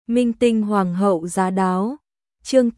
Minh tinh hoàng hậu giá đáo. Chương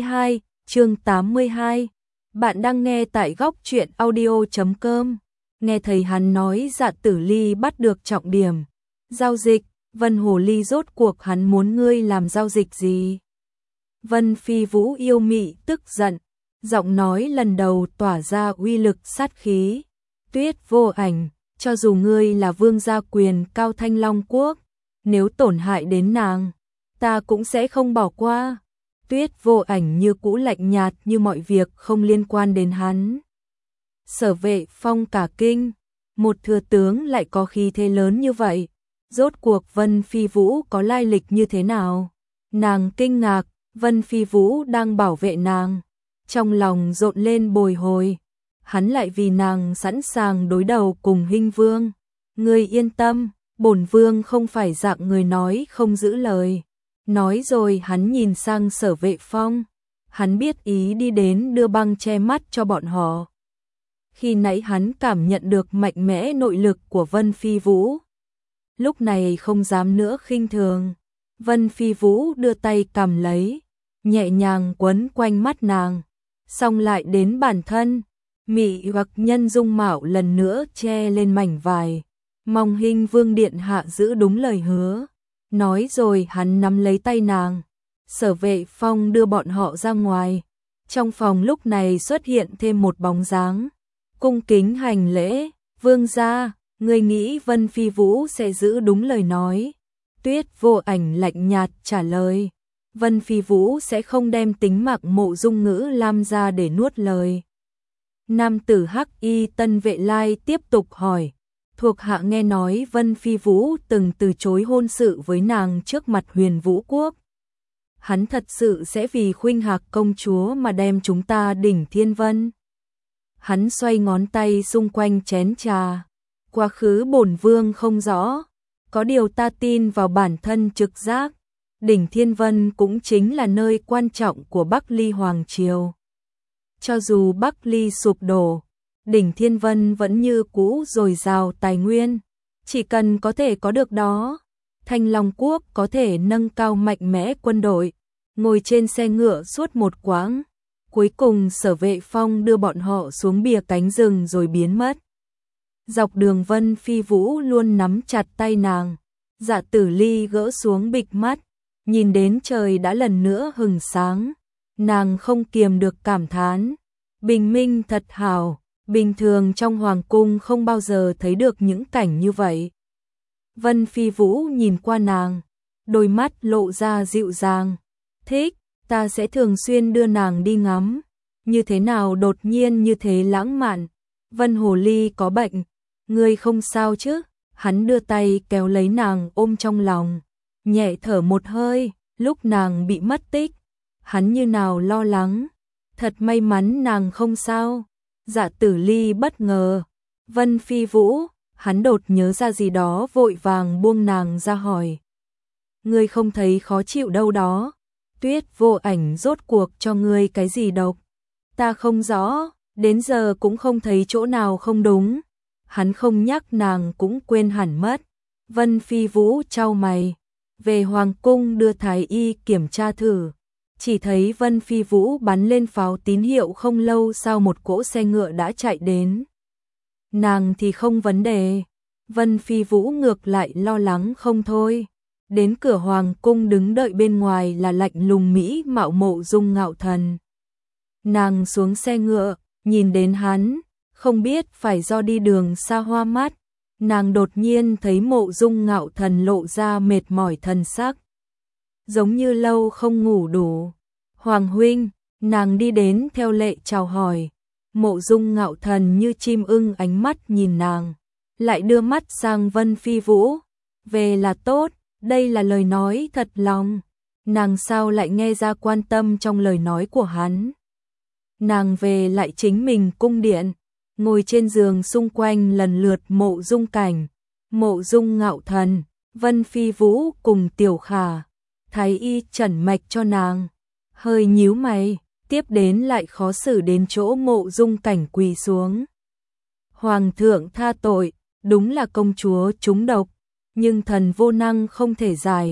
82. Bạn đang nghe tại góc truyện audio.com. Nghe thấy hắn nói Dạ Tử Ly bắt được trọng điểm. Giao dịch, Vân Hồ Ly rốt cuộc hắn muốn ngươi làm giao dịch gì? Vân Phi Vũ yêu mị tức giận, giọng nói lần đầu tỏa ra uy lực sát khí. Tuyết Vô Ảnh, cho dù ngươi là vương gia quyền cao Thanh Long Quốc, nếu tổn hại đến nàng, ta cũng sẽ không bỏ qua. Tuyết Vô Ảnh như cũ lạnh nhạt như mọi việc không liên quan đến hắn. Sở Vệ Phong cả kinh, một thừa tướng lại có khí thế lớn như vậy, rốt cuộc Vân Phi Vũ có lai lịch như thế nào? Nàng kinh ngạc, Vân Phi Vũ đang bảo vệ nàng, trong lòng rộn lên bồi hồi, hắn lại vì nàng sẵn sàng đối đầu cùng Hinh Vương. Ngươi yên tâm, bổn vương không phải dạng người nói không giữ lời. Nói rồi hắn nhìn sang Sở Vệ Phong, hắn biết ý đi đến đưa băng che mắt cho bọn họ. Khi nãy hắn cảm nhận được mạnh mẽ nội lực của Vân Phi Vũ, lúc này không dám nữa khinh thường. Vân Phi Vũ đưa tay cầm lấy, nhẹ nhàng quấn quanh mắt nàng, xong lại đến bản thân, mị hoặc nhân dung mạo lần nữa che lên mảnh vải, mong Hinh Vương điện hạ giữ đúng lời hứa. Nói rồi hắn nắm lấy tay nàng, Sở Vệ Phong đưa bọn họ ra ngoài. Trong phòng lúc này xuất hiện thêm một bóng dáng, cung kính hành lễ, vương gia, người nghĩ Vân Phi Vũ sẽ giữ đúng lời nói? Tuyết Vô Ảnh lạnh nhạt trả lời, Vân Phi Vũ sẽ không đem tính mạng Mộ Dung Ngữ Lam ra để nuốt lời. Nam tử Hắc Y Tân Vệ Lai tiếp tục hỏi, thuộc hạ nghe nói Vân Phi Vũ từng từ chối hôn sự với nàng trước mặt Huyền Vũ Quốc. Hắn thật sự sẽ vì Khuynh Hạc công chúa mà đem chúng ta đỉnh Thiên Vân? Hắn xoay ngón tay xung quanh chén trà, quá khứ bổn vương không rõ, có điều ta tin vào bản thân trực giác, đỉnh Thiên Vân cũng chính là nơi quan trọng của Bắc Ly Hoàng Triều. Cho dù Bắc Ly sụp đổ, đỉnh Thiên Vân vẫn như cũ dồi dào tài nguyên, chỉ cần có thể có được đó, Thanh Long Quốc có thể nâng cao mạnh mẽ quân đội, ngồi trên xe ngựa suốt một quãng. Cuối cùng Sở Vệ Phong đưa bọn họ xuống bìa cánh rừng rồi biến mất. Dọc đường Vân Phi Vũ luôn nắm chặt tay nàng, Dạ Tử Ly gỡ xuống bịch mắt, nhìn đến trời đã lần nữa hừng sáng, nàng không kiềm được cảm thán, bình minh thật hảo, bình thường trong hoàng cung không bao giờ thấy được những cảnh như vậy. Vân Phi Vũ nhìn qua nàng, đôi mắt lộ ra dịu dàng, thích, ta sẽ thường xuyên đưa nàng đi ngắm. Như thế nào đột nhiên như thế lãng mạn? Vân Hồ Ly có bệnh, ngươi không sao chứ? Hắn đưa tay kéo lấy nàng ôm trong lòng, nhẹ thở một hơi, lúc nàng bị mất tích, hắn như nào lo lắng, thật may mắn nàng không sao. Dạ Tử Ly bất ngờ, Vân Phi Vũ, hắn đột nhớ ra gì đó vội vàng buông nàng ra hỏi, ngươi không thấy khó chịu đâu đó? Tuyết Vô Ảnh rốt cuộc cho ngươi cái gì độc? Ta không rõ, đến giờ cũng không thấy chỗ nào không đúng. Hắn không nhắc nàng cũng quên hẳn mất. Vân Phi Vũ chau mày, về hoàng cung đưa thái y kiểm tra thử. Chỉ thấy Vân Phi Vũ bắn lên pháo tín hiệu không lâu sau một cỗ xe ngựa đã chạy đến. Nàng thì không vấn đề, Vân Phi Vũ ngược lại lo lắng không thôi. Đến cửa hoàng cung đứng đợi bên ngoài là lạnh lùng mỹ mạo Mộ Dung Ngạo Thần. Nàng xuống xe ngựa, nhìn đến hắn, không biết phải do đi đường xa hoa mắt, nàng đột nhiên thấy Mộ Dung Ngạo Thần lộ ra mệt mỏi thần sắc, giống như lâu không ngủ đủ. Hoàng huynh, nàng đi đến theo lệ chào hỏi. Mộ Dung Ngạo Thần như chim ưng ánh mắt nhìn nàng, lại đưa mắt sang Vân Phi Vũ, về là tốt. Đây là lời nói thật lòng, nàng sao lại nghe ra quan tâm trong lời nói của hắn. Nàng về lại chính mình cung điện, ngồi trên giường xung quanh lần lượt Mộ Dung Cảnh, Mộ Dung Ngạo Thần, Vân Phi Vũ cùng Tiểu Khả. Thái y chẩn mạch cho nàng, hơi nhíu mày, tiếp đến lại khó xử đến chỗ Mộ Dung Cảnh quỳ xuống. Hoàng thượng tha tội, đúng là công chúa trúng độc, nhưng thần vô năng không thể giải.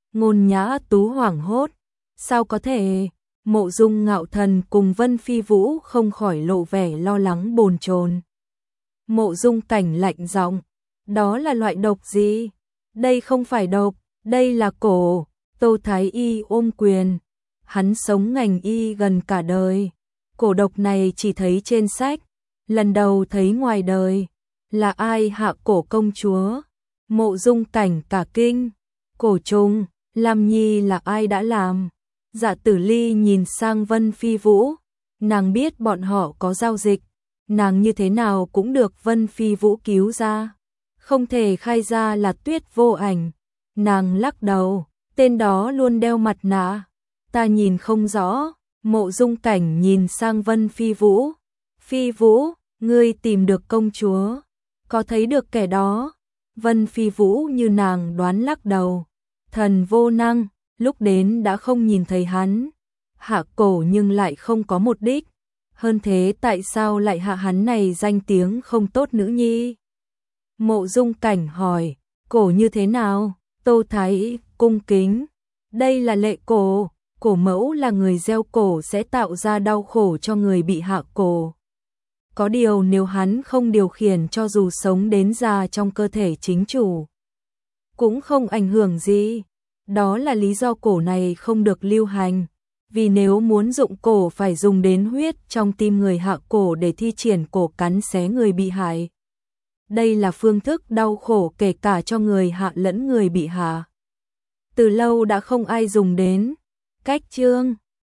Ngôn Nhã Tú hoảng hốt, sao có thể? Mộ Dung Ngạo Thần cùng Vân Phi Vũ không khỏi lộ vẻ lo lắng bồn chồn. Mộ Dung Cảnh lạnh giọng, đó là loại độc gì? Đây không phải độc, đây là cổ. Tô Thái Y ôm quyền, hắn sống ngành y gần cả đời, cổ độc này chỉ thấy trên sách, lần đầu thấy ngoài đời. Là ai hạ cổ công chúa? Mộ Dung Cảnh cả kinh, cổ trùng, Lam Nhi là ai đã làm? Dạ Tử Ly nhìn sang Vân Phi Vũ, nàng biết bọn họ có giao dịch, nàng như thế nào cũng được Vân Phi Vũ cứu ra, không thể khai ra là Tuyết Vô Ảnh. Nàng lắc đầu, tên đó luôn đeo mặt nạ, ta nhìn không rõ. Mộ Dung Cảnh nhìn sang Vân Phi Vũ, Phi Vũ, ngươi tìm được công chúa, có thấy được kẻ đó? Vân Phi Vũ như nàng đoán lắc đầu, thần vô năng, lúc đến đã không nhìn thấy hắn, hạ cổ nhưng lại không có một đích, hơn thế tại sao lại hạ hắn này danh tiếng không tốt nữ nhi? Mộ Dung Cảnh hỏi, cổ như thế nào? Tô Thái cung kính, đây là lệ cổ, cổ mẫu là người gieo cổ sẽ tạo ra đau khổ cho người bị hạ cổ. Có điều nếu hắn không điều khiển cho dù sống đến già trong cơ thể chính chủ, cũng không ảnh hưởng gì. Đó là lý do cổ này không được lưu hành, vì nếu muốn dụng cổ phải dùng đến huyết trong tim người hạ cổ để thi triển cổ cắn xé người bị hại. Đây là phương thức đau khổ kể cả cho người hạ lẫn người bị hạ. Từ lâu đã không ai dùng đến. Cách chương